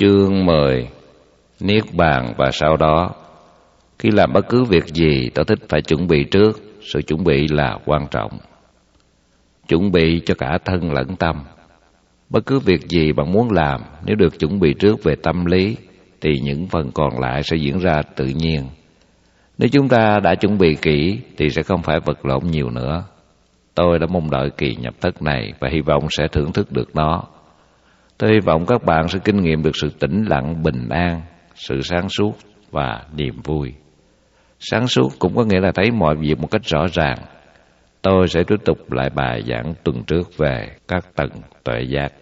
Chương 10. Niết bàn và sau đó. Khi làm bất cứ việc gì, tôi thích phải chuẩn bị trước. Sự chuẩn bị là quan trọng. Chuẩn bị cho cả thân lẫn tâm. Bất cứ việc gì bạn muốn làm, nếu được chuẩn bị trước về tâm lý, thì những phần còn lại sẽ diễn ra tự nhiên. Nếu chúng ta đã chuẩn bị kỹ, thì sẽ không phải vật lộn nhiều nữa. Tôi đã mong đợi kỳ nhập thất này và hy vọng sẽ thưởng thức được nó. Tôi hy vọng các bạn sẽ kinh nghiệm được sự tĩnh lặng, bình an, sự sáng suốt và niềm vui. Sáng suốt cũng có nghĩa là thấy mọi việc một cách rõ ràng. Tôi sẽ tiếp tục lại bài giảng tuần trước về các tầng tuệ giác.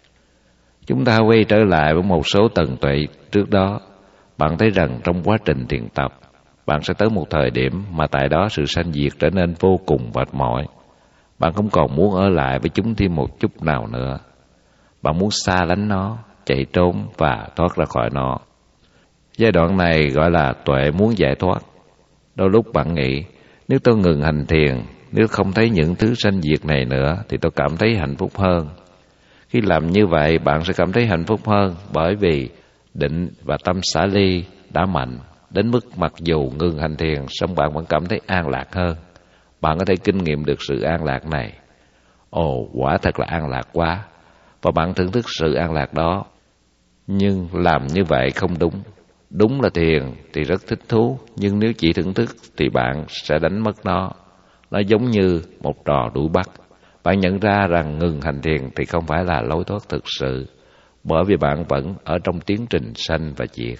Chúng ta quay trở lại với một số tầng tuệ trước đó. Bạn thấy rằng trong quá trình thiền tập, bạn sẽ tới một thời điểm mà tại đó sự sanh diệt trở nên vô cùng mệt mỏi. Bạn không còn muốn ở lại với chúng thêm một chút nào nữa. Bạn muốn xa lánh nó, chạy trốn và thoát ra khỏi nó. Giai đoạn này gọi là tuệ muốn giải thoát. Đôi lúc bạn nghĩ, nếu tôi ngừng hành thiền, nếu không thấy những thứ sanh diệt này nữa, thì tôi cảm thấy hạnh phúc hơn. Khi làm như vậy, bạn sẽ cảm thấy hạnh phúc hơn, bởi vì định và tâm xả ly đã mạnh, đến mức mặc dù ngừng hành thiền, song bạn vẫn cảm thấy an lạc hơn. Bạn có thể kinh nghiệm được sự an lạc này. Ồ, quả thật là an lạc quá. Và bạn thưởng thức sự an lạc đó. Nhưng làm như vậy không đúng. Đúng là thiền thì rất thích thú, nhưng nếu chỉ thưởng thức thì bạn sẽ đánh mất nó. Nó giống như một trò đuổi bắt. Bạn nhận ra rằng ngừng hành thiền thì không phải là lối thoát thực sự, bởi vì bạn vẫn ở trong tiến trình sanh và diệt.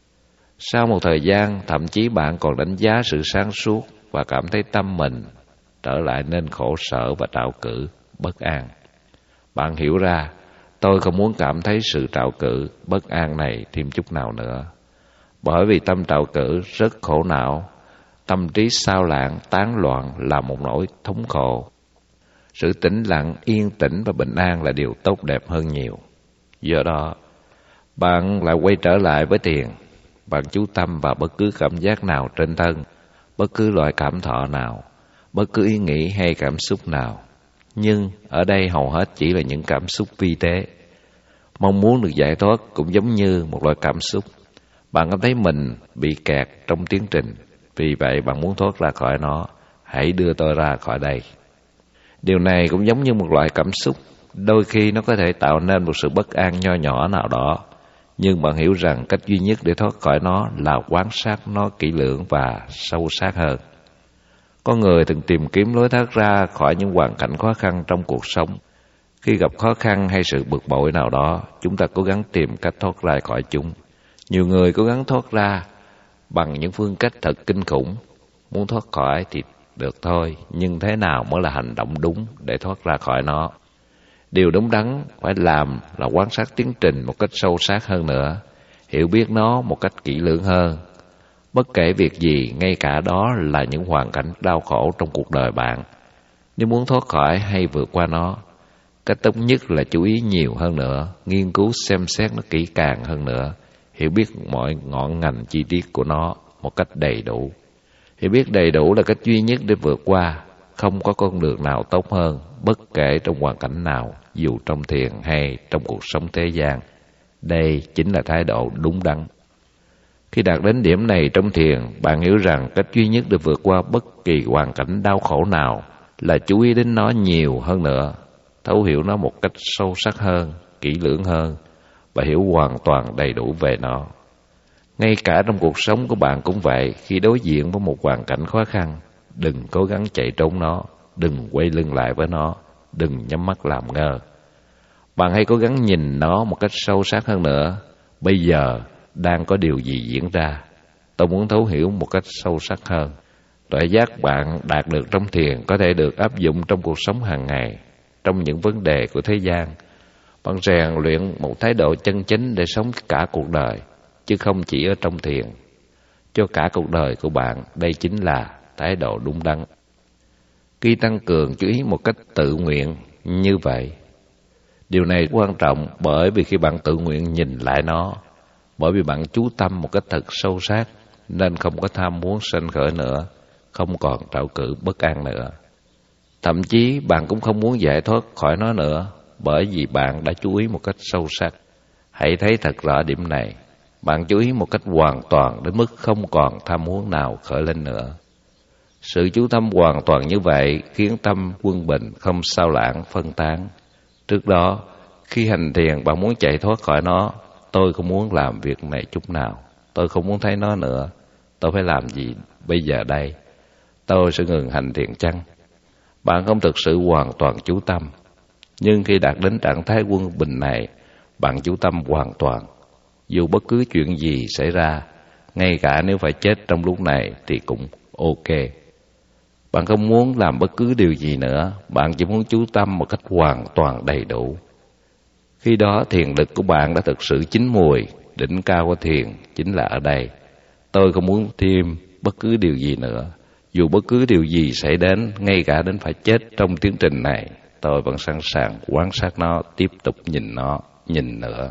Sau một thời gian, thậm chí bạn còn đánh giá sự sáng suốt và cảm thấy tâm mình trở lại nên khổ sở và trạo cử, bất an. Bạn hiểu ra, tôi không muốn cảm thấy sự trạo cử, bất an này thêm chút nào nữa. Bởi vì tâm trạo cử rất khổ não, tâm trí sao lãng, tán loạn là một nỗi thống khổ. Sự tĩnh lặng, yên tĩnh và bình an là điều tốt đẹp hơn nhiều. Do đó, bạn lại quay trở lại với thiền. Bạn chú tâm vào bất cứ cảm giác nào trên thân, bất cứ loại cảm thọ nào, bất cứ ý nghĩ hay cảm xúc nào. Nhưng ở đây hầu hết chỉ là những cảm xúc vi tế. Mong muốn được giải thoát cũng giống như một loại cảm xúc. Bạn cảm thấy mình bị kẹt trong tiến trình, vì vậy bạn muốn thoát ra khỏi nó. Hãy đưa tôi ra khỏi đây. Điều này cũng giống như một loại cảm xúc. Đôi khi nó có thể tạo nên một sự bất an nho nhỏ nào đó. Nhưng bạn hiểu rằng cách duy nhất để thoát khỏi nó là quan sát nó kỹ lưỡng và sâu sắc hơn. Có người từng tìm kiếm lối thoát ra khỏi những hoàn cảnh khó khăn trong cuộc sống. Khi gặp khó khăn hay sự bực bội nào đó, chúng ta cố gắng tìm cách thoát ra khỏi chúng. Nhiều người cố gắng thoát ra bằng những phương cách thật kinh khủng. Muốn thoát khỏi thì được thôi, nhưng thế nào mới là hành động đúng để thoát ra khỏi nó? Điều đúng đắn phải làm là quan sát tiến trình một cách sâu sắc hơn nữa, hiểu biết nó một cách kỹ lưỡng hơn. Bất kể việc gì, ngay cả đó là những hoàn cảnh đau khổ trong cuộc đời bạn. Nếu muốn thoát khỏi hay vượt qua nó, cách tốt nhất là chú ý nhiều hơn nữa, nghiên cứu xem xét nó kỹ càng hơn nữa, hiểu biết mọi ngọn ngành chi tiết của nó một cách đầy đủ. Hiểu biết đầy đủ là cách duy nhất để vượt qua. Không có con đường nào tốt hơn, bất kể trong hoàn cảnh nào, dù trong thiền hay trong cuộc sống thế gian. Đây chính là thái độ đúng đắn. Khi đạt đến điểm này trong thiền, bạn hiểu rằng cách duy nhất để vượt qua bất kỳ hoàn cảnh đau khổ nào là chú ý đến nó nhiều hơn nữa, thấu hiểu nó một cách sâu sắc hơn, kỹ lưỡng hơn và hiểu hoàn toàn đầy đủ về nó. Ngay cả trong cuộc sống của bạn cũng vậy, khi đối diện với một hoàn cảnh khó khăn, đừng cố gắng chạy trốn nó, đừng quay lưng lại với nó, đừng nhắm mắt làm ngơ. Bạn hãy cố gắng nhìn nó một cách sâu sắc hơn nữa. Bây giờ đang có điều gì diễn ra? Tôi muốn thấu hiểu một cách sâu sắc hơn. Tuệ giác bạn đạt được trong thiền có thể được áp dụng trong cuộc sống hàng ngày, trong những vấn đề của thế gian. Bạn rèn luyện một thái độ chân chính để sống cả cuộc đời, chứ không chỉ ở trong thiền. Cho cả cuộc đời của bạn, đây chính là thái độ đúng đắn. Khi tăng cường chú ý một cách tự nguyện như vậy, điều này quan trọng bởi vì khi bạn tự nguyện nhìn lại nó, bởi vì bạn chú tâm một cách thật sâu sắc, nên không có tham muốn sanh khởi nữa, không còn trạo cử bất an nữa. Thậm chí bạn cũng không muốn giải thoát khỏi nó nữa, bởi vì bạn đã chú ý một cách sâu sắc. Hãy thấy thật rõ điểm này. Bạn chú ý một cách hoàn toàn đến mức không còn tham muốn nào khởi lên nữa. Sự chú tâm hoàn toàn như vậy khiến tâm quân bình, không sao lãng, phân tán. Trước đó, khi hành thiền bạn muốn chạy thoát khỏi nó. Tôi không muốn làm việc này chút nào. Tôi không muốn thấy nó nữa. Tôi phải làm gì bây giờ đây? Tôi sẽ ngừng hành thiền chăng? Bạn không thực sự hoàn toàn chú tâm. Nhưng khi đạt đến trạng thái quân bình này, bạn chú tâm hoàn toàn. Dù bất cứ chuyện gì xảy ra, ngay cả nếu phải chết trong lúc này thì cũng ok. Bạn không muốn làm bất cứ điều gì nữa, bạn chỉ muốn chú tâm một cách hoàn toàn đầy đủ. Khi đó thiền lực của bạn đã thực sự chín mùi, đỉnh cao của thiền chính là ở đây. Tôi không muốn thêm bất cứ điều gì nữa. Dù bất cứ điều gì xảy đến, ngay cả đến phải chết trong tiến trình này, tôi vẫn sẵn sàng quan sát nó, tiếp tục nhìn nữa.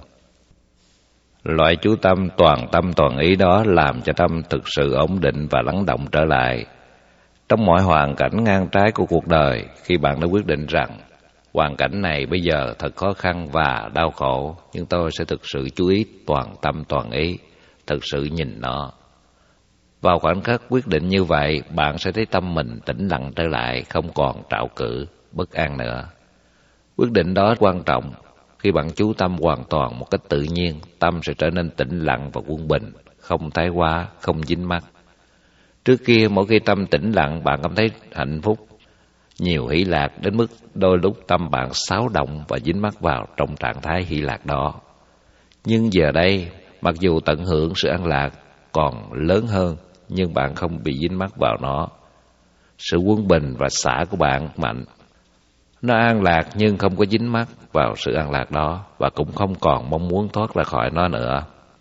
Loại chú tâm toàn ý đó làm cho tâm thực sự ổn định và lắng động trở lại. Trong mọi hoàn cảnh ngang trái của cuộc đời, khi bạn đã quyết định rằng hoàn cảnh này bây giờ thật khó khăn và đau khổ, nhưng tôi sẽ thực sự chú ý toàn tâm toàn ý, thực sự nhìn nó. Vào khoảnh khắc quyết định như vậy, bạn sẽ thấy tâm mình tĩnh lặng trở lại, không còn trạo cử, bất an nữa. Quyết định đó quan trọng. Khi bạn chú tâm hoàn toàn một cách tự nhiên, tâm sẽ trở nên tĩnh lặng và quân bình, không thái quá, không dính mắc. Trước kia, mỗi khi tâm tĩnh lặng, bạn cảm thấy hạnh phúc, nhiều hỷ lạc đến mức đôi lúc tâm bạn xáo động và dính mắc vào trong trạng thái hỷ lạc đó. Nhưng giờ đây, mặc dù tận hưởng sự an lạc còn lớn hơn, nhưng bạn không bị dính mắc vào nó. Sự quân bình và xả của bạn mạnh. Nó an lạc nhưng không có dính mắc vào sự an lạc đó, và cũng không còn mong muốn thoát ra khỏi nó nữa.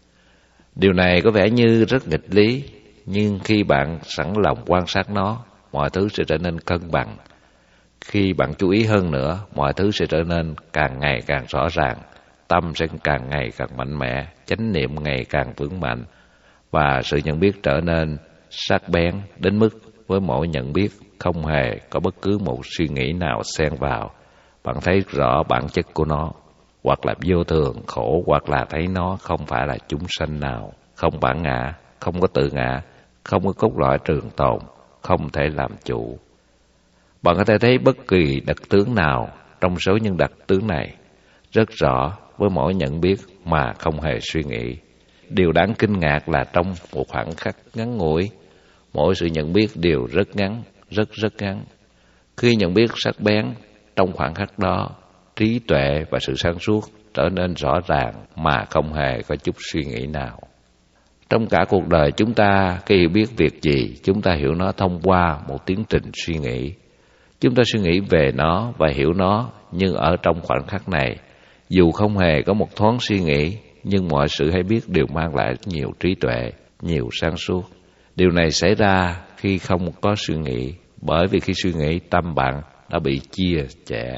Điều này có vẻ như rất nghịch lý, nhưng khi bạn sẵn lòng quan sát nó, mọi thứ sẽ trở nên cân bằng. Khi bạn chú ý hơn nữa, mọi thứ sẽ trở nên càng ngày càng rõ ràng, tâm sẽ càng ngày càng mạnh mẽ, chánh niệm ngày càng vững mạnh, và sự nhận biết trở nên sắc bén đến mức với mỗi nhận biết không hề có bất cứ một suy nghĩ nào xen vào. Bạn thấy rõ bản chất của nó, hoặc là vô thường, khổ, hoặc là thấy nó không phải là chúng sanh nào, không bản ngã, không có tự ngã, không có cốt lõi trường tồn, không thể làm chủ. Bạn có thể thấy bất kỳ đặc tướng nào trong số những đặc tướng này rất rõ với mỗi nhận biết mà không hề suy nghĩ. Điều đáng kinh ngạc là trong một khoảng khắc ngắn ngủi, mỗi sự nhận biết đều rất ngắn, rất ngắn. Khi nhận biết sắc bén, trong khoảng khắc đó, trí tuệ và sự sáng suốt trở nên rõ ràng mà không hề có chút suy nghĩ nào. Trong cả cuộc đời chúng ta, khi hiểu biết việc gì, chúng ta hiểu nó thông qua một tiến trình suy nghĩ. Chúng ta suy nghĩ về nó và hiểu nó, nhưng ở trong khoảnh khắc này, dù không hề có một thoáng suy nghĩ, nhưng mọi sự hay biết đều mang lại nhiều trí tuệ, nhiều sáng suốt. Điều này xảy ra khi không có suy nghĩ, bởi vì khi suy nghĩ, tâm bạn đã bị chia chẻ.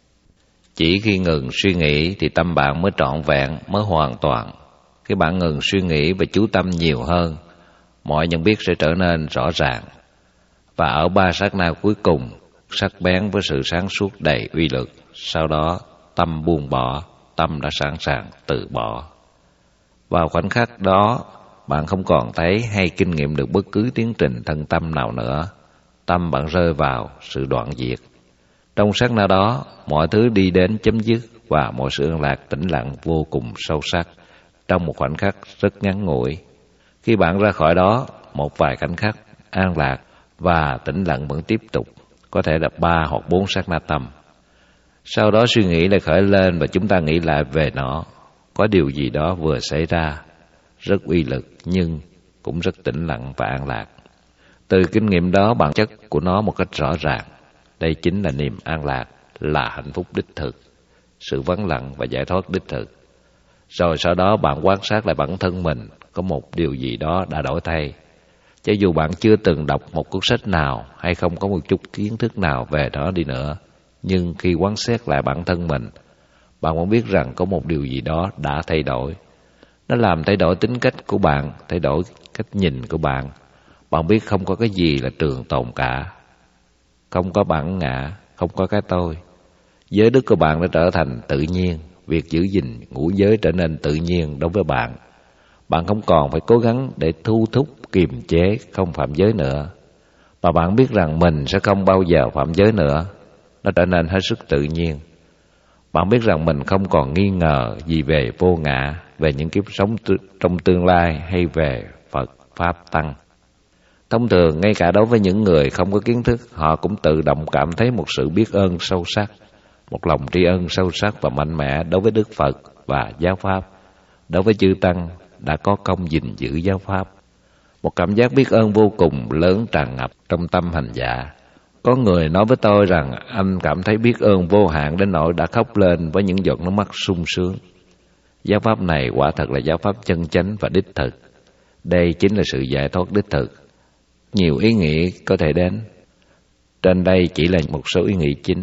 Chỉ khi ngừng suy nghĩ thì tâm bạn mới trọn vẹn, mới hoàn toàn. Khi bạn ngừng suy nghĩ và chú tâm nhiều hơn, mọi nhận biết sẽ trở nên rõ ràng. Và ở 3 sát na cuối cùng, sắc bén với sự sáng suốt đầy uy lực, sau đó tâm buông bỏ, tâm đã sẵn sàng từ bỏ. Vào khoảnh khắc đó, bạn không còn thấy hay kinh nghiệm được bất cứ tiến trình thân tâm nào nữa. Tâm bạn rơi vào sự đoạn diệt. Trong sát na đó, mọi thứ đi đến chấm dứt và mọi sự an lạc tĩnh lặng vô cùng sâu sắc trong một khoảnh khắc rất ngắn ngủi. Khi bạn ra khỏi đó, một vài khoảnh khắc an lạc và tĩnh lặng vẫn tiếp tục, có thể là 3 hoặc 4 sát na tâm. Sau đó suy nghĩ lại khởi lên và chúng ta nghĩ lại về nó. Có điều gì đó vừa xảy ra, rất uy lực nhưng cũng rất tĩnh lặng và an lạc. Từ kinh nghiệm đó, bản chất của nó một cách rõ ràng. Đây chính là niềm an lạc, là hạnh phúc đích thực, sự vắng lặng và giải thoát đích thực. Rồi sau đó bạn quan sát lại bản thân mình, có một điều gì đó đã đổi thay. Cho dù bạn chưa từng đọc một cuốn sách nào hay không có một chút kiến thức nào về đó đi nữa, nhưng khi quan sát lại bản thân mình, bạn vẫn biết rằng có một điều gì đó đã thay đổi. Nó làm thay đổi tính cách của bạn, thay đổi cách nhìn của bạn. Bạn biết không có cái gì là trường tồn cả. Không có bản ngã, không có cái tôi. Giới đức của bạn đã trở thành tự nhiên việc giữ gìn ngũ giới trở nên tự nhiên đối với bạn. Bạn không còn phải cố gắng để thu thúc, kiềm chế không phạm giới nữa, mà bạn biết rằng mình sẽ không bao giờ phạm giới nữa. Nó trở nên hết sức tự nhiên. Bạn biết rằng mình không còn nghi ngờ gì về vô ngã, về những kiếp sống trong tương lai hay về Phật, Pháp, Tăng. Thông thường, ngay cả đối với những người không có kiến thức, họ cũng tự động cảm thấy một sự biết ơn sâu sắc, một lòng tri ân sâu sắc và mạnh mẽ đối với Đức Phật và giáo Pháp, đối với chư Tăng đã có công gìn giữ giáo Pháp. Một cảm giác biết ơn vô cùng lớn tràn ngập trong tâm hành giả. Có người nói với tôi rằng anh cảm thấy biết ơn vô hạn đến nỗi đã khóc lên với những giọt nước mắt sung sướng. Giáo Pháp này quả thật là giáo Pháp chân chánh và đích thực. Đây chính là sự giải thoát đích thực. Nhiều ý nghĩa có thể đến. Trên đây chỉ là một số ý nghĩa chính.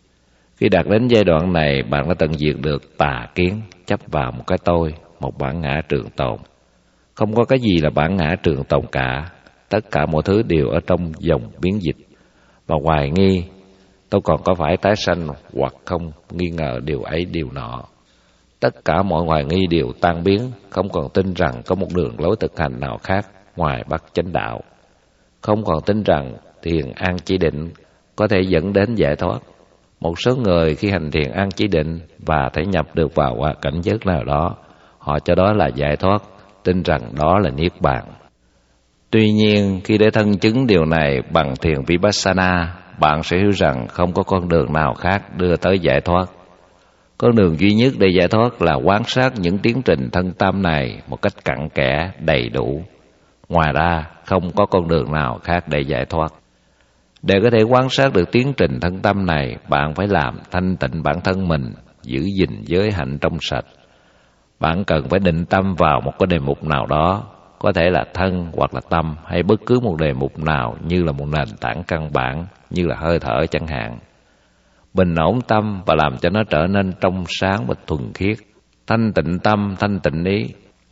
Khi đạt đến giai đoạn này, bạn đã tận diệt được tà kiến, chấp vào một cái tôi, một bản ngã trường tồn. Không có cái gì là bản ngã trường tồn cả. Tất cả mọi thứ đều ở trong dòng biến dịch. Và hoài nghi, tôi còn có phải tái sanh hoặc không, nghi ngờ điều ấy điều nọ. Tất cả mọi hoài nghi đều tan biến, không còn tin rằng có một đường lối thực hành nào khác ngoài bát chánh đạo. Không còn tin rằng thiền an chỉ định có thể dẫn đến giải thoát. Một số người khi hành thiền an chỉ định và thể nhập được vào cảnh giới nào đó, họ cho đó là giải thoát, tin rằng đó là niết bàn. Tuy nhiên, khi để thân chứng điều này bằng thiền Vipassana, bạn sẽ hiểu rằng không có con đường nào khác đưa tới giải thoát. Con đường duy nhất để giải thoát là quan sát những tiến trình thân tâm này một cách cặn kẽ, đầy đủ. Ngoài ra, không có con đường nào khác để giải thoát. Để có thể quan sát được tiến trình thân tâm này, bạn phải làm thanh tịnh bản thân mình, giữ gìn giới hạnh trong sạch. Bạn cần phải định tâm vào một cái đề mục nào đó, có thể là thân hoặc là tâm, hay bất cứ một đề mục nào như là một nền tảng căn bản, như là hơi thở chẳng hạn. Bình ổn tâm và làm cho nó trở nên trong sáng và thuần khiết, thanh tịnh tâm, thanh tịnh ý.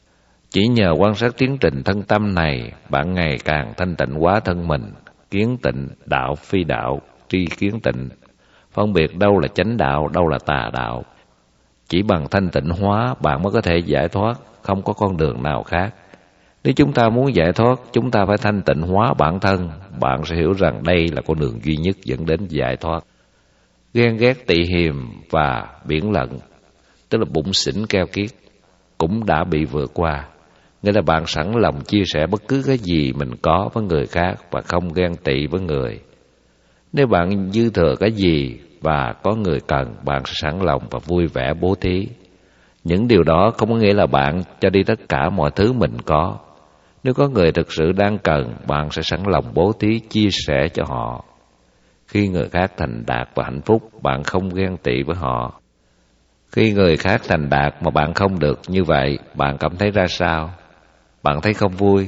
Chỉ nhờ quan sát tiến trình thân tâm này, bạn ngày càng thanh tịnh hóa thân mình, kiến tịnh, đạo phi đạo, tri kiến tịnh, phân biệt đâu là chánh đạo, đâu là tà đạo. Chỉ bằng thanh tịnh hóa, bạn mới có thể giải thoát, không có con đường nào khác. Nếu chúng ta muốn giải thoát, chúng ta phải thanh tịnh hóa bản thân, bạn sẽ hiểu rằng đây là con đường duy nhất dẫn đến giải thoát. Ghen ghét tị hiềm và biển lận, tức là bụng xỉn keo kiết, cũng đã bị vượt qua. Nghĩa là bạn sẵn lòng chia sẻ bất cứ cái gì mình có với người khác và không ghen tị với người. Nếu bạn dư thừa cái gì và có người cần, bạn sẽ sẵn lòng và vui vẻ bố thí. Những điều đó không có nghĩa là bạn cho đi tất cả mọi thứ mình có. Nếu có người thực sự đang cần, bạn sẽ sẵn lòng bố thí, chia sẻ cho họ. Khi người khác thành đạt và hạnh phúc, bạn không ghen tị với họ. Khi người khác thành đạt mà bạn không được như vậy, bạn cảm thấy ra sao? Bạn thấy không vui.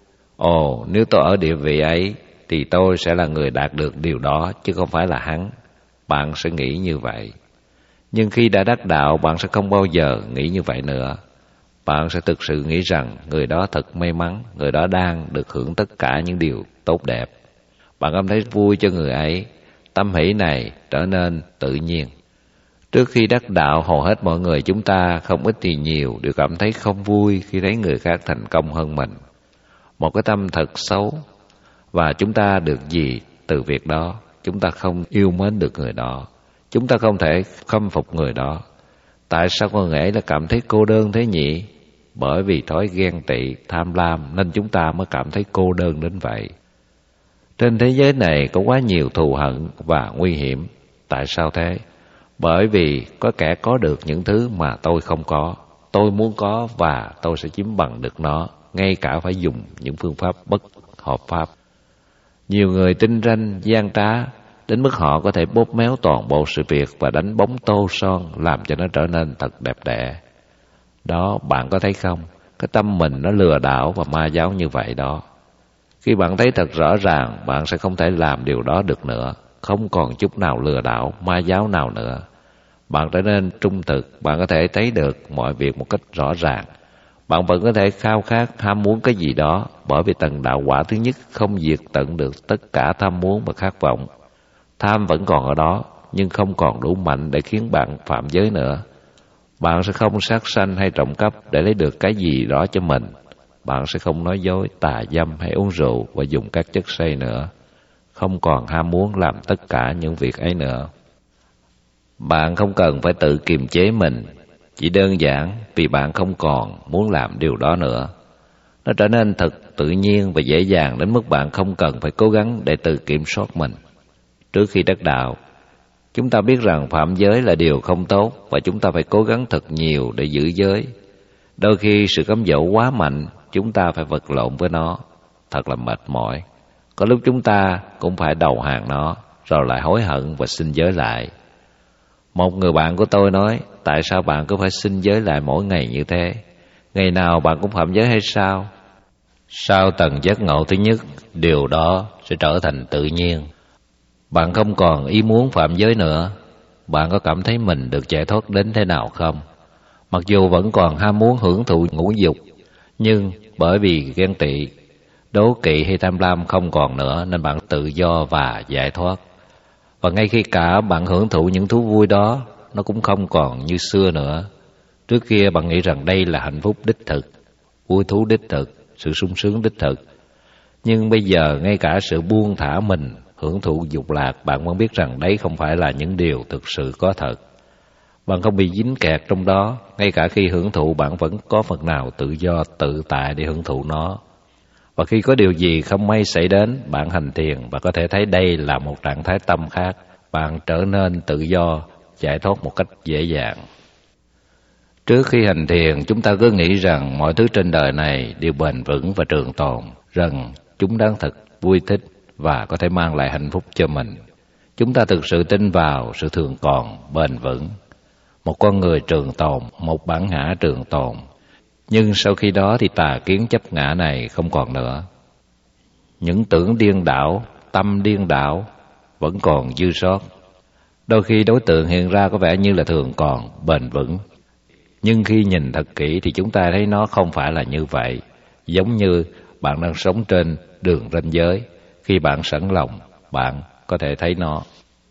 Ồ, nếu tôi ở địa vị ấy thì tôi sẽ là người đạt được điều đó, chứ không phải là hắn. Bạn sẽ nghĩ như vậy. Nhưng khi đã đắc đạo, bạn sẽ không bao giờ nghĩ như vậy nữa. Bạn sẽ thực sự nghĩ rằng người đó thật may mắn, người đó đang được hưởng tất cả những điều tốt đẹp. Bạn cảm thấy vui cho người ấy. Tâm hỷ này trở nên tự nhiên. Trước khi đắc đạo, hầu hết mọi người chúng ta, không ít thì nhiều, đều cảm thấy không vui khi thấy người khác thành công hơn mình. Một cái tâm thật xấu. Và chúng ta được gì từ việc đó? Chúng ta không yêu mến được người đó. Chúng ta không thể khâm phục người đó. Tại sao con người ấy lại cảm thấy cô đơn thế nhỉ? Bởi vì thói ghen tị, tham lam nên chúng ta mới cảm thấy cô đơn đến vậy. Trên thế giới này có quá nhiều thù hận và nguy hiểm. Tại sao thế? Bởi vì có kẻ có được những thứ mà tôi không có. Tôi muốn có và tôi sẽ chiếm bằng được nó, ngay cả phải dùng những phương pháp bất hợp pháp. Nhiều người tinh ranh, gian trá, đến mức họ có thể bóp méo toàn bộ sự việc và đánh bóng tô son, làm cho nó trở nên thật đẹp đẽ. Đó, bạn có thấy không? Cái tâm mình nó lừa đảo và ma giáo như vậy đó. Khi bạn thấy thật rõ ràng, bạn sẽ không thể làm điều đó được nữa. Không còn chút nào lừa đảo, ma giáo nào nữa. Bạn trở nên trung thực, bạn có thể thấy được mọi việc một cách rõ ràng. Bạn vẫn có thể khao khát, ham muốn cái gì đó, bởi vì tầng đạo quả thứ nhất không diệt tận được tất cả tham muốn và khát vọng. Tham vẫn còn ở đó, nhưng không còn đủ mạnh để khiến bạn phạm giới nữa. Bạn sẽ không sát sanh hay trộm cắp để lấy được cái gì đó cho mình. Bạn sẽ không nói dối, tà dâm hay uống rượu và dùng các chất say nữa. Không còn ham muốn làm tất cả những việc ấy nữa. Bạn không cần phải tự kiềm chế mình, chỉ đơn giản vì bạn không còn muốn làm điều đó nữa. Nó trở nên thật tự nhiên và dễ dàng đến mức bạn không cần phải cố gắng để tự kiểm soát mình. Trước khi đắc đạo, chúng ta biết rằng phạm giới là điều không tốt và chúng ta phải cố gắng thật nhiều để giữ giới. Đôi khi sự cám dỗ quá mạnh, chúng ta phải vật lộn với nó, thật là mệt mỏi. Có lúc chúng ta cũng phải đầu hàng nó, rồi lại hối hận và xin giới lại. Một người bạn của tôi nói, tại sao bạn cứ phải xin giới lại mỗi ngày như thế? Ngày nào bạn cũng phạm giới hay sao? Sau tầng giác ngộ thứ nhất, điều đó sẽ trở thành tự nhiên. Bạn không còn ý muốn phạm giới nữa. Bạn có cảm thấy mình được giải thoát đến thế nào không? Mặc dù vẫn còn ham muốn hưởng thụ ngũ dục, nhưng bởi vì ghen tị, đố kỵ hay tham lam không còn nữa nên bạn tự do và giải thoát. Và ngay khi cả bạn hưởng thụ những thú vui đó, nó cũng không còn như xưa nữa. Trước kia bạn nghĩ rằng đây là hạnh phúc đích thực, vui thú đích thực, sự sung sướng đích thực. Nhưng bây giờ ngay cả sự buông thả mình, hưởng thụ dục lạc, bạn vẫn biết rằng đấy không phải là những điều thực sự có thật. Bạn không bị dính kẹt trong đó, ngay cả khi hưởng thụ bạn vẫn có phần nào tự do, tự tại để hưởng thụ nó. Và khi có điều gì không may xảy đến, bạn hành thiền và có thể thấy đây là một trạng thái tâm khác. Bạn trở nên tự do, giải thoát một cách dễ dàng. Trước khi hành thiền, chúng ta cứ nghĩ rằng mọi thứ trên đời này đều bền vững và trường tồn, rằng chúng đáng thật, vui thích và có thể mang lại hạnh phúc cho mình. Chúng ta thực sự tin vào sự thường còn, bền vững. Một con người trường tồn, một bản ngã trường tồn. Nhưng sau khi đó thì tà kiến chấp ngã này không còn nữa. Những tưởng điên đảo, tâm điên đảo vẫn còn dư sót. Đôi khi đối tượng hiện ra có vẻ như là thường còn, bền vững. Nhưng khi nhìn thật kỹ thì chúng ta thấy nó không phải là như vậy. Giống như bạn đang sống trên đường ranh giới. Khi bạn sẵn lòng, bạn có thể thấy nó.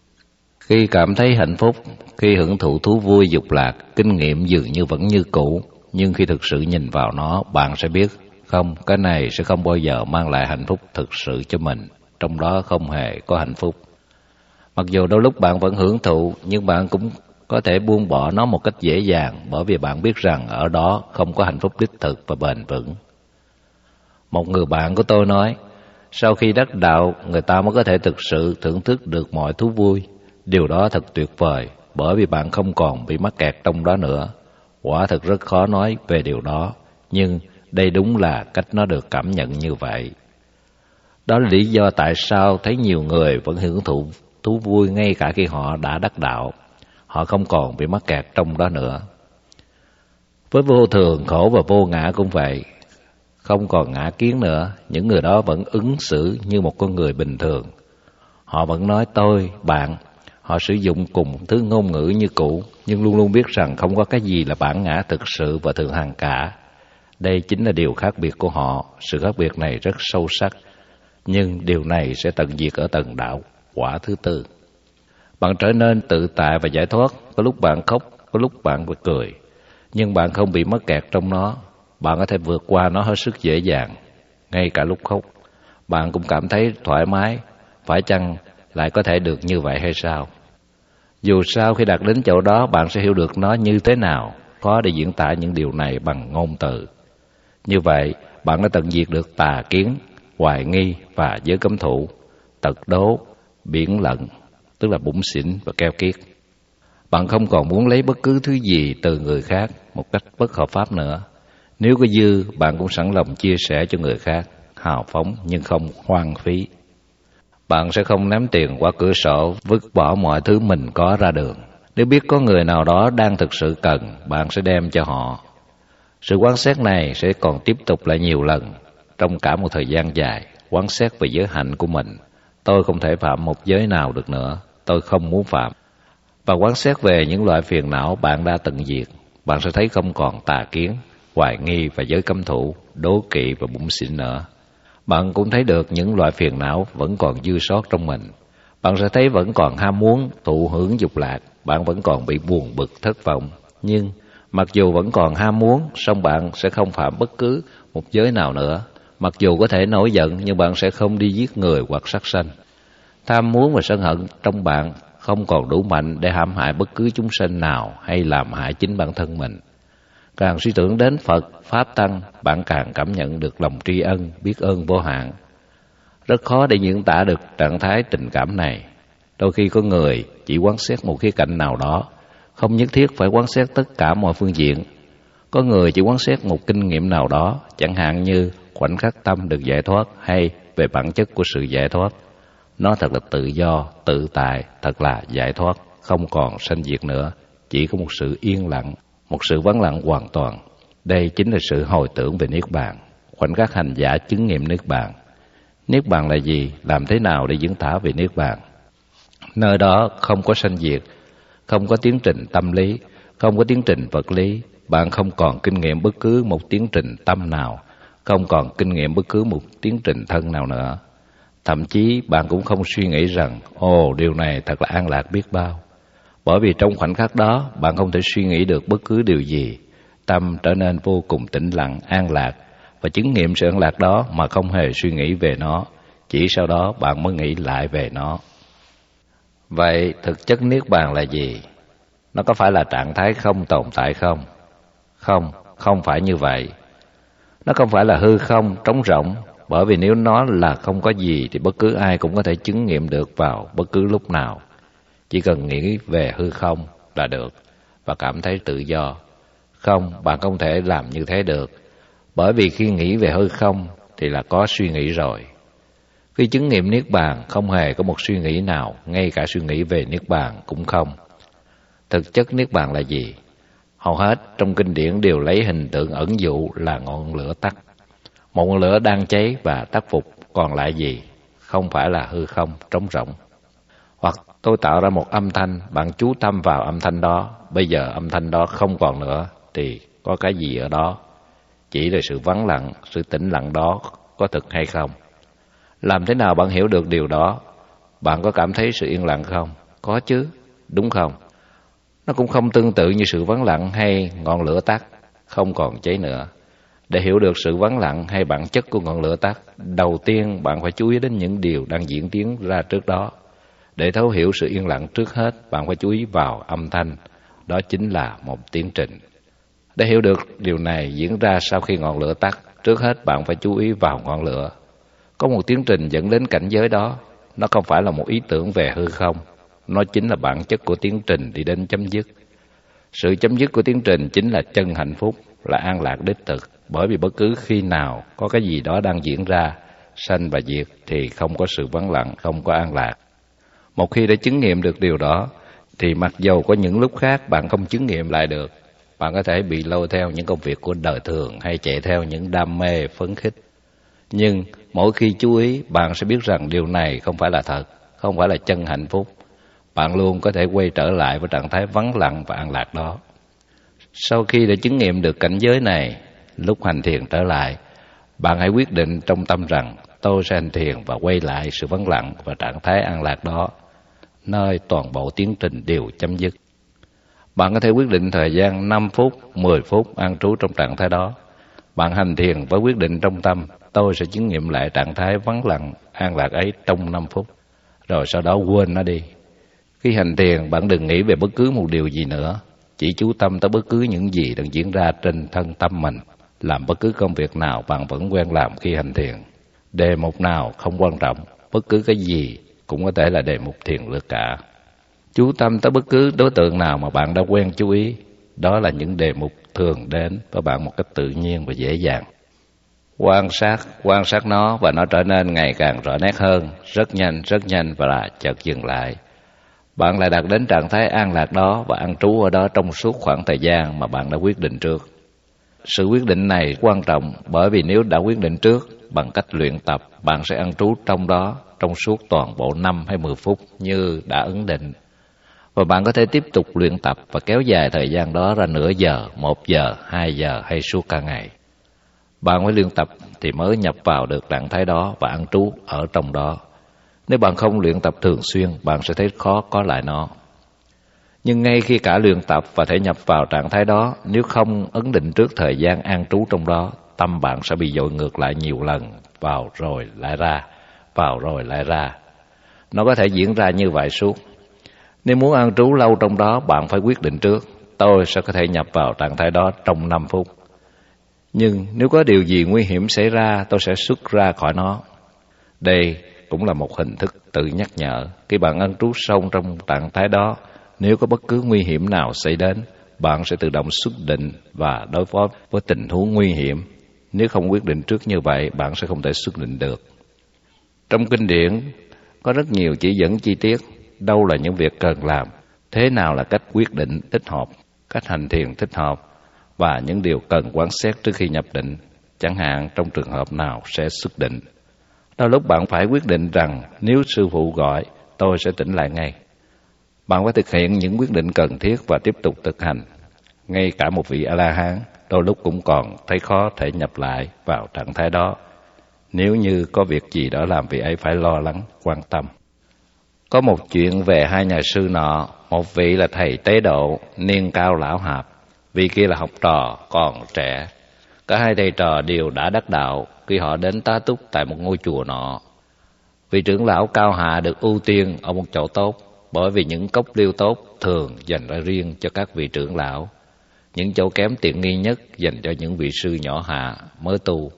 Khi cảm thấy hạnh phúc, khi hưởng thụ thú vui dục lạc, kinh nghiệm dường như vẫn như cũ. Nhưng khi thực sự nhìn vào nó, bạn sẽ biết, không, cái này sẽ không bao giờ mang lại hạnh phúc thực sự cho mình. Trong đó không hề có hạnh phúc. Mặc dù đôi lúc bạn vẫn hưởng thụ, nhưng bạn cũng có thể buông bỏ nó một cách dễ dàng, bởi vì bạn biết rằng ở đó không có hạnh phúc đích thực và bền vững. Một người bạn của tôi nói, sau khi đắc đạo, người ta mới có thể thực sự thưởng thức được mọi thú vui. Điều đó thật tuyệt vời, bởi vì bạn không còn bị mắc kẹt trong đó nữa. Quả thật rất khó nói về điều đó, nhưng đây đúng là cách nó được cảm nhận như vậy. Đó là lý do tại sao thấy nhiều người vẫn hưởng thụ thú vui ngay cả khi họ đã đắc đạo. Họ không còn bị mắc kẹt trong đó nữa. Với vô thường, khổ và vô ngã cũng vậy. Không còn ngã kiến nữa, những người đó vẫn ứng xử như một con người bình thường. Họ vẫn nói tôi, bạn. Họ sử dụng cùng thứ ngôn ngữ như cũ, nhưng luôn luôn biết rằng không có cái gì là bản ngã thực sự và thường hằng cả. Đây chính là điều khác biệt của họ. Sự khác biệt này rất sâu sắc, nhưng điều này sẽ tận diệt ở tầng đạo quả thứ tư. Bạn trở nên tự tại và giải thoát. Có lúc bạn khóc, có lúc bạn cười, nhưng bạn không bị mắc kẹt trong nó. Bạn có thể vượt qua nó hết sức dễ dàng. Ngay cả lúc khóc, bạn cũng cảm thấy thoải mái. Phải chăng lại có thể được như vậy hay sao? Dù sao khi đạt đến chỗ đó, bạn sẽ hiểu được nó như thế nào. Khó để diễn tả những điều này bằng ngôn từ. Như vậy, bạn đã tận diệt được tà kiến, hoài nghi và giới cấm thủ, tật đố, biển lận, tức là bủn xỉn và keo kiết. Bạn không còn muốn lấy bất cứ thứ gì từ người khác một cách bất hợp pháp nữa. Nếu có dư, bạn cũng sẵn lòng chia sẻ cho người khác, hào phóng nhưng không hoang phí. Bạn sẽ không ném tiền qua cửa sổ, vứt bỏ mọi thứ mình có ra đường. Nếu biết có người nào đó đang thực sự cần, bạn sẽ đem cho họ. Sự quan sát này sẽ còn tiếp tục lại nhiều lần, trong cả một thời gian dài, quan sát về giới hạnh của mình. Tôi không thể phạm một giới nào được nữa, tôi không muốn phạm. Và quan sát về những loại phiền não bạn đã tận diệt, bạn sẽ thấy không còn tà kiến, hoài nghi và giới cấm thủ, đố kỵ và bủn xỉn nữa. Bạn cũng thấy được những loại phiền não vẫn còn dư sót trong mình. Bạn sẽ thấy vẫn còn ham muốn, thụ hưởng dục lạc, bạn vẫn còn bị buồn bực, thất vọng. Nhưng Mặc dù vẫn còn ham muốn, song bạn sẽ không phạm bất cứ một giới nào nữa. Mặc dù có thể nổi giận, nhưng bạn sẽ không đi giết người hoặc sát sanh. Tham muốn và sân hận trong bạn không còn đủ mạnh để hãm hại bất cứ chúng sinh nào hay làm hại chính bản thân mình. Càng suy tưởng đến Phật, Pháp Tăng, bạn càng cảm nhận được lòng tri ân, biết ơn vô hạn. Rất khó để diễn tả được trạng thái tình cảm này. Đôi khi có người chỉ quan sát một khía cạnh nào đó, không nhất thiết phải quan sát tất cả mọi phương diện. Có người chỉ quan sát một kinh nghiệm nào đó, chẳng hạn như khoảnh khắc tâm được giải thoát hay về bản chất của sự giải thoát. Nó thật là tự do, tự tại, thật là giải thoát, không còn sanh diệt nữa, chỉ có một sự yên lặng, một sự vắng lặng hoàn toàn. Đây chính là sự hồi tưởng về Niết Bàn, khoảnh khắc hành giả chứng nghiệm Niết Bàn. Niết Bàn là gì? Làm thế nào để diễn tả về Niết Bàn? Nơi đó không có sanh diệt, không có tiến trình tâm lý, không có tiến trình vật lý. Bạn không còn kinh nghiệm bất cứ một tiến trình tâm nào, không còn kinh nghiệm bất cứ một tiến trình thân nào nữa. Thậm chí bạn cũng không suy nghĩ rằng, điều này thật là an lạc biết bao. Bởi vì trong khoảnh khắc đó, bạn không thể suy nghĩ được bất cứ điều gì. Tâm trở nên vô cùng tĩnh lặng, an lạc, và chứng nghiệm sự an lạc đó mà không hề suy nghĩ về nó. Chỉ sau đó bạn mới nghĩ lại về nó. Vậy thực chất Niết Bàn là gì? Nó có phải là trạng thái không tồn tại không? Không phải như vậy. Nó không phải là hư không, trống rỗng. Bởi vì nếu nó là không có gì thì bất cứ ai cũng có thể chứng nghiệm được vào bất cứ lúc nào. Chỉ cần nghĩ về hư không là được và cảm thấy tự do. Không, bạn không thể làm như thế được. Bởi vì khi nghĩ về hư không thì là có suy nghĩ rồi. Khi chứng nghiệm Niết Bàn không hề có một suy nghĩ nào, ngay cả suy nghĩ về Niết Bàn cũng không. Thực chất Niết Bàn là gì? Hầu hết trong kinh điển đều lấy hình tượng ẩn dụ là ngọn lửa tắt. Một ngọn lửa đang cháy và tắt phục, còn lại gì? Không phải là hư không, trống rỗng. Hoặc tôi tạo ra một âm thanh, bạn chú tâm vào âm thanh đó, bây giờ âm thanh đó không còn nữa, thì có cái gì ở đó? Chỉ là sự vắng lặng, sự tĩnh lặng đó có thực hay không? Làm thế nào bạn hiểu được điều đó? Bạn có cảm thấy sự yên lặng không? Có chứ, đúng không? Nó cũng không tương tự như sự vắng lặng hay ngọn lửa tắt, không còn cháy nữa. Để hiểu được sự vắng lặng hay bản chất của ngọn lửa tắt, đầu tiên bạn phải chú ý đến những điều đang diễn tiến ra trước đó. Để thấu hiểu sự yên lặng trước hết, bạn phải chú ý vào âm thanh. Đó chính là một tiến trình. Để hiểu được điều này diễn ra sau khi ngọn lửa tắt, trước hết bạn phải chú ý vào ngọn lửa. Có một tiến trình dẫn đến cảnh giới đó. Nó không phải là một ý tưởng về hư không. Nó chính là bản chất của tiến trình đi đến chấm dứt. Sự chấm dứt của tiến trình chính là chân hạnh phúc, là an lạc đích thực. Bởi vì bất cứ khi nào có cái gì đó đang diễn ra, sanh và diệt, thì không có sự vắng lặng, không có an lạc. Một khi đã chứng nghiệm được điều đó, thì mặc dầu có những lúc khác bạn không chứng nghiệm lại được, bạn có thể bị lôi theo những công việc của đời thường hay chạy theo những đam mê phấn khích. Nhưng mỗi khi chú ý, bạn sẽ biết rằng điều này không phải là thật, không phải là chân hạnh phúc. Bạn luôn có thể quay trở lại với trạng thái vắng lặng và an lạc đó. Sau khi đã chứng nghiệm được cảnh giới này, lúc hành thiền trở lại, bạn hãy quyết định trong tâm rằng tôi sẽ hành thiền và quay lại sự vắng lặng và trạng thái an lạc đó, nơi toàn bộ tiến trình đều chấm dứt. Bạn có thể quyết định thời gian 5 phút, 10 phút an trú trong trạng thái đó. Bạn hành thiền với quyết định trong tâm, tôi sẽ chứng nghiệm lại trạng thái vắng lặng, an lạc ấy trong 5 phút, rồi sau đó quên nó đi. Khi hành thiền, bạn đừng nghĩ về bất cứ một điều gì nữa, chỉ chú tâm tới bất cứ những gì đang diễn ra trên thân tâm mình. Làm bất cứ công việc nào bạn vẫn quen làm khi hành thiền. Đề mục nào không quan trọng, bất cứ cái gì cũng có thể là đề mục thiền lược cả. Chú tâm tới bất cứ đối tượng nào mà bạn đã quen chú ý, đó là những đề mục thường đến với bạn một cách tự nhiên và dễ dàng. Quan sát nó và nó trở nên ngày càng rõ nét hơn, rất nhanh và là chợt dừng lại. Bạn lại đạt đến trạng thái an lạc đó và an trú ở đó trong suốt khoảng thời gian mà bạn đã quyết định trước. Sự quyết định này quan trọng bởi vì nếu đã quyết định trước bằng cách luyện tập, bạn sẽ an trú trong đó trong suốt toàn bộ 5 hay 10 phút như đã ấn định. Và bạn có thể tiếp tục luyện tập và kéo dài thời gian đó ra nửa giờ, 1 giờ, 2 giờ hay suốt cả ngày. Bạn phải luyện tập thì mới nhập vào được trạng thái đó và an trú ở trong đó. Nếu bạn không luyện tập thường xuyên, bạn sẽ thấy khó có lại nó. Nhưng ngay khi cả luyện tập và thể nhập vào trạng thái đó, nếu không ấn định trước thời gian an trú trong đó, tâm bạn sẽ bị dội ngược lại nhiều lần, vào rồi lại ra, vào rồi lại ra. Nó có thể diễn ra như vậy suốt. Nếu muốn an trú lâu trong đó, bạn phải quyết định trước, tôi sẽ có thể nhập vào trạng thái đó trong 5 phút. Nhưng nếu có điều gì nguy hiểm xảy ra, tôi sẽ xuất ra khỏi nó. Đây cũng là một hình thức tự nhắc nhở. Khi bạn an trú sâu trong trạng thái đó, nếu có bất cứ nguy hiểm nào xảy đến, bạn sẽ tự động xuất định và đối phó với tình huống nguy hiểm. Nếu không quyết định trước như vậy, bạn sẽ không thể xuất định được. Trong kinh điển có rất nhiều chỉ dẫn chi tiết, đâu là những việc cần làm, thế nào là cách quyết định thích hợp, cách hành thiền thích hợp, và những điều cần quan sát trước khi nhập định, chẳng hạn trong trường hợp nào sẽ xuất định. Đôi lúc bạn phải quyết định rằng nếu sư phụ gọi, tôi sẽ tỉnh lại ngay. Bạn phải thực hiện những quyết định cần thiết và tiếp tục thực hành. Ngay cả một vị A-la-hán đôi lúc cũng còn thấy khó thể nhập lại vào trạng thái đó, nếu như có việc gì đó làm vị ấy phải lo lắng, quan tâm. Có một chuyện về hai nhà sư nọ, một vị là thầy tế độ, niên cao lão hạp, vị kia là học trò còn trẻ. Cả hai thầy trò đều đã đắc đạo khi họ đến tá túc tại một ngôi chùa nọ. Vị trưởng lão cao hạ được ưu tiên ở một chỗ tốt, bởi vì những cốc liêu tốt thường dành ra riêng cho các vị trưởng lão, những chỗ kém tiện nghi nhất dành cho những vị sư nhỏ hạ mới tu.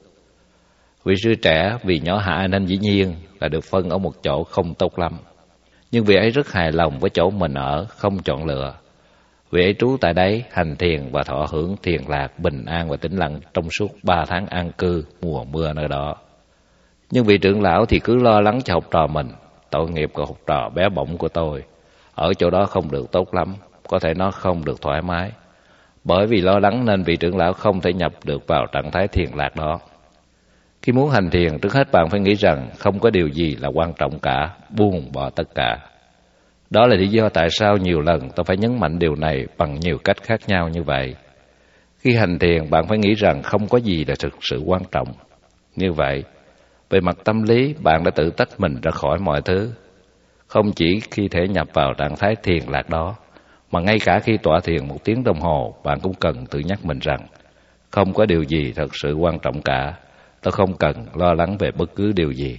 Vị sư trẻ vì nhỏ hạ nên dĩ nhiên là được phân ở một chỗ không tốt lắm, nhưng vị ấy rất hài lòng với chỗ mình ở, không chọn lựa. Vị ấy trú tại đấy hành thiền và thọ hưởng thiền lạc bình an và tĩnh lặng trong suốt 3 tháng an cư mùa mưa nơi đó. Nhưng vị trưởng lão thì cứ lo lắng cho học trò mình. Tội nghiệp của học trò bé bỏng của tôi, ở chỗ đó không được tốt lắm, có thể nó không được thoải mái. Bởi vì lo lắng nên vị trưởng lão không thể nhập được vào trạng thái thiền lạc đó. Khi muốn hành thiền, trước hết bạn phải nghĩ rằng không có điều gì là quan trọng cả, buông bỏ tất cả. Đó là lý do tại sao nhiều lần tôi phải nhấn mạnh điều này bằng nhiều cách khác nhau như vậy. Khi hành thiền, bạn phải nghĩ rằng không có gì là thực sự quan trọng. Như vậy, về mặt tâm lý, bạn đã tự tách mình ra khỏi mọi thứ. Không chỉ khi thể nhập vào trạng thái thiền lạc đó, mà ngay cả khi tọa thiền 1 tiếng đồng hồ, bạn cũng cần tự nhắc mình rằng không có điều gì thật sự quan trọng cả. Tôi không cần lo lắng về bất cứ điều gì.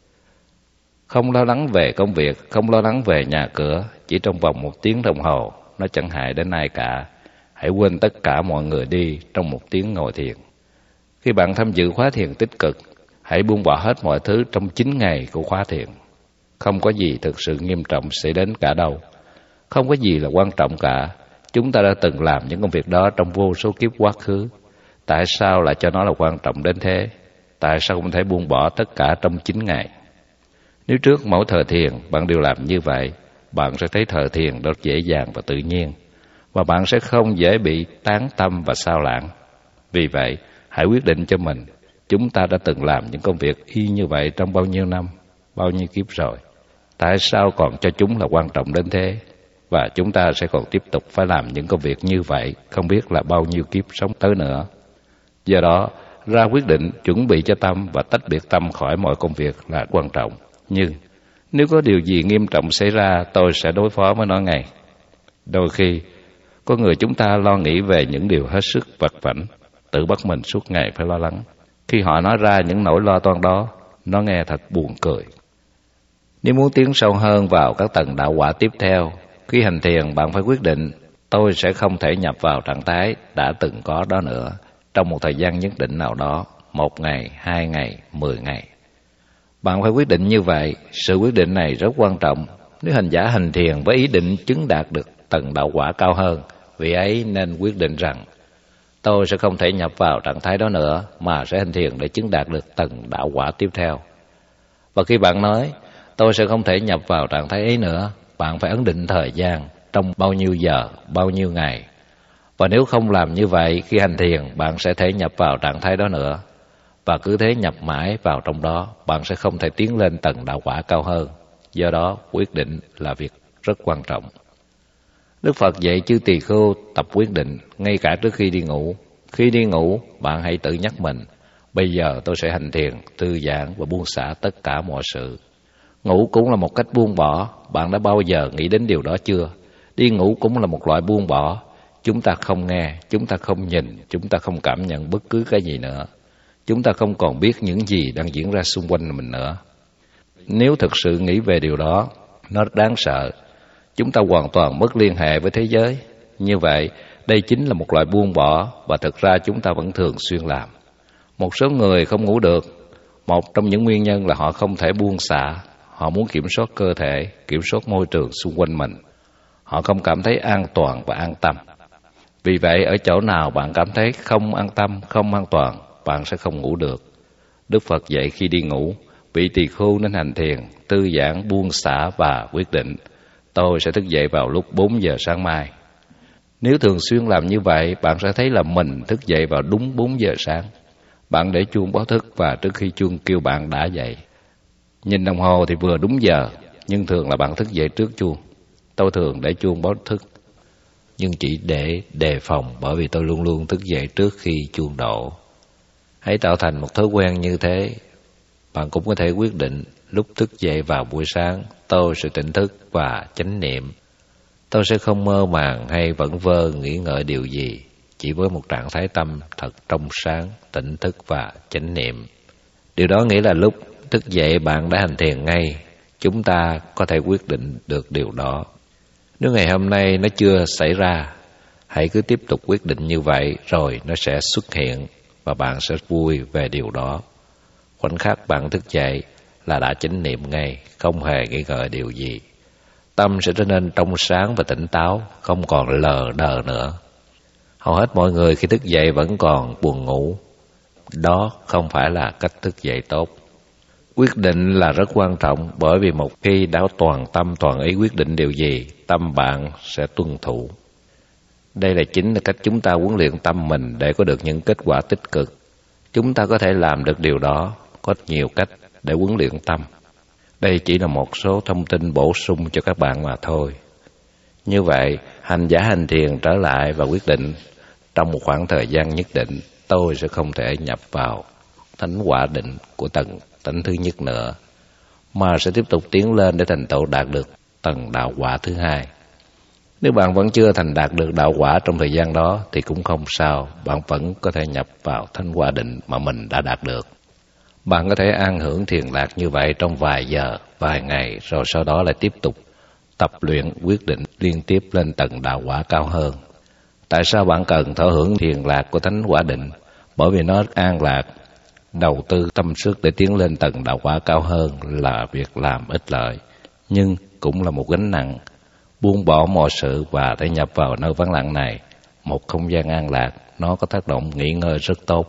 Không lo lắng về công việc, không lo lắng về nhà cửa. Chỉ trong vòng 1 tiếng đồng hồ, nó chẳng hại đến ai cả. Hãy quên tất cả mọi người đi trong 1 tiếng ngồi thiền. Khi bạn tham dự khóa thiền tích cực, hãy buông bỏ hết mọi thứ trong 9 ngày của khóa thiền. Không có gì thực sự nghiêm trọng xảy đến cả đâu. Không có gì là quan trọng cả. Chúng ta đã từng làm những công việc đó trong vô số kiếp quá khứ. Tại sao lại cho nó là quan trọng đến thế? Tại sao không thể buông bỏ tất cả trong 9 ngày? Nếu trước mỗi thờ thiền bạn đều làm như vậy, bạn sẽ thấy thờ thiền rất dễ dàng và tự nhiên, và bạn sẽ không dễ bị tán tâm và sao lãng. Vì vậy, hãy quyết định cho mình, chúng ta đã từng làm những công việc y như vậy trong bao nhiêu năm, bao nhiêu kiếp rồi. Tại sao còn cho chúng là quan trọng đến thế? Và chúng ta sẽ còn tiếp tục phải làm những công việc như vậy, không biết là bao nhiêu kiếp sống tới nữa. Do đó, ra quyết định chuẩn bị cho tâm và tách biệt tâm khỏi mọi công việc là quan trọng. Nhưng nếu có điều gì nghiêm trọng xảy ra, tôi sẽ đối phó với nó ngay. Đôi khi, có người chúng ta lo nghĩ về những điều hết sức vặt vãnh, tự bắt mình suốt ngày phải lo lắng. Khi họ nói ra những nỗi lo toan đó, nó nghe thật buồn cười. Nếu muốn tiến sâu hơn vào các tầng đạo quả tiếp theo, khi hành thiền bạn phải quyết định, tôi sẽ không thể nhập vào trạng thái đã từng có đó nữa, trong một thời gian nhất định nào đó, 1 ngày, 2 ngày, 10 ngày. Bạn phải quyết định như vậy. Sự quyết định này rất quan trọng. Nếu hành giả hành thiền với ý định chứng đạt được tầng đạo quả cao hơn, vị ấy nên quyết định rằng tôi sẽ không thể nhập vào trạng thái đó nữa, mà sẽ hành thiền để chứng đạt được tầng đạo quả tiếp theo. Và khi bạn nói tôi sẽ không thể nhập vào trạng thái ấy nữa, bạn phải ấn định thời gian trong bao nhiêu giờ, bao nhiêu ngày. Và nếu không làm như vậy, khi hành thiền bạn sẽ thể nhập vào trạng thái đó nữa. Và cứ thế nhập mãi vào trong đó, bạn sẽ không thể tiến lên tầng đạo quả cao hơn. Do đó, quyết định là việc rất quan trọng. Đức Phật dạy chư tỳ khưu tập quyết định ngay cả trước khi đi ngủ. Khi đi ngủ, bạn hãy tự nhắc mình, bây giờ tôi sẽ hành thiền, thư giãn và buông xả tất cả mọi sự. Ngủ cũng là một cách buông bỏ. Bạn đã bao giờ nghĩ đến điều đó chưa? Đi ngủ cũng là một loại buông bỏ. Chúng ta không nghe, chúng ta không nhìn, chúng ta không cảm nhận bất cứ cái gì nữa. Chúng ta không còn biết những gì đang diễn ra xung quanh mình nữa. Nếu thực sự nghĩ về điều đó, nó đáng sợ. Chúng ta hoàn toàn mất liên hệ với thế giới. Như vậy, đây chính là một loại buông bỏ và thực ra chúng ta vẫn thường xuyên làm. Một số người không ngủ được. Một trong những nguyên nhân là họ không thể buông xả. Họ muốn kiểm soát cơ thể, kiểm soát môi trường xung quanh mình. Họ không cảm thấy an toàn và an tâm. Vì vậy, ở chỗ nào bạn cảm thấy không an tâm, không an toàn, bạn sẽ không ngủ được. Đức Phật dạy khi đi ngủ, vị tỳ khưu nên hành thiền, thư giãn, buông xả và quyết định: tôi sẽ thức dậy vào lúc 4 giờ sáng mai. Nếu thường xuyên làm như vậy, bạn sẽ thấy là mình thức dậy vào đúng 4 giờ sáng. Bạn để chuông báo thức và trước khi chuông kêu bạn đã dậy. Nhìn đồng hồ thì vừa đúng giờ, nhưng thường là bạn thức dậy trước chuông. Tôi thường để chuông báo thức, nhưng chỉ để đề phòng, bởi vì tôi luôn luôn thức dậy trước khi chuông đổ. Hãy tạo thành một thói quen như thế. Bạn cũng có thể quyết định lúc thức dậy vào buổi sáng, tôi sẽ tỉnh thức và chánh niệm. Tôi sẽ không mơ màng hay vẩn vơ nghĩ ngợi điều gì, chỉ với một trạng thái tâm thật trong sáng, tỉnh thức và chánh niệm. Điều đó nghĩa là lúc thức dậy bạn đã hành thiền ngay. Chúng ta có thể quyết định được điều đó. Nếu ngày hôm nay nó chưa xảy ra, hãy cứ tiếp tục quyết định như vậy, rồi nó sẽ xuất hiện và bạn sẽ vui về điều đó. Khoảnh khắc bạn thức dậy là đã chánh niệm ngay, không hề nghĩ ngợi điều gì. Tâm sẽ trở nên trong sáng và tỉnh táo, không còn lờ đờ nữa. Hầu hết mọi người khi thức dậy vẫn còn buồn ngủ. Đó không phải là cách thức dậy tốt. Quyết định là rất quan trọng, bởi vì một khi đã toàn tâm toàn ý quyết định điều gì, tâm bạn sẽ tuân thủ. Đây là chính là cách chúng ta huấn luyện tâm mình để có được những kết quả tích cực. Chúng ta có thể làm được điều đó, có nhiều cách để huấn luyện tâm. Đây chỉ là một số thông tin bổ sung cho các bạn mà thôi. Như vậy, hành giả hành thiền trở lại và quyết định trong một khoảng thời gian nhất định, tôi sẽ không thể nhập vào thánh quả định của tầng tỉnh thứ nhất nữa, mà sẽ tiếp tục tiến lên để thành tựu đạt được tầng đạo quả thứ hai. Nếu bạn vẫn chưa thành đạt được đạo quả trong thời gian đó thì cũng không sao, bạn vẫn có thể nhập vào thánh quả định mà mình đã đạt được. Bạn có thể an hưởng thiền lạc như vậy trong vài giờ, vài ngày, rồi sau đó lại tiếp tục tập luyện quyết định liên tiếp lên tầng đạo quả cao hơn. Tại sao bạn cần thọ hưởng thiền lạc của thánh quả định? Bởi vì nó an lạc. Đầu tư tâm sức để tiến lên tầng đạo quả cao hơn là việc làm ích lợi, nhưng cũng là một gánh nặng. Buông bỏ mọi sự và để nhập vào nơi vắng lặng này, một không gian an lạc, nó có tác động nghỉ ngơi rất tốt.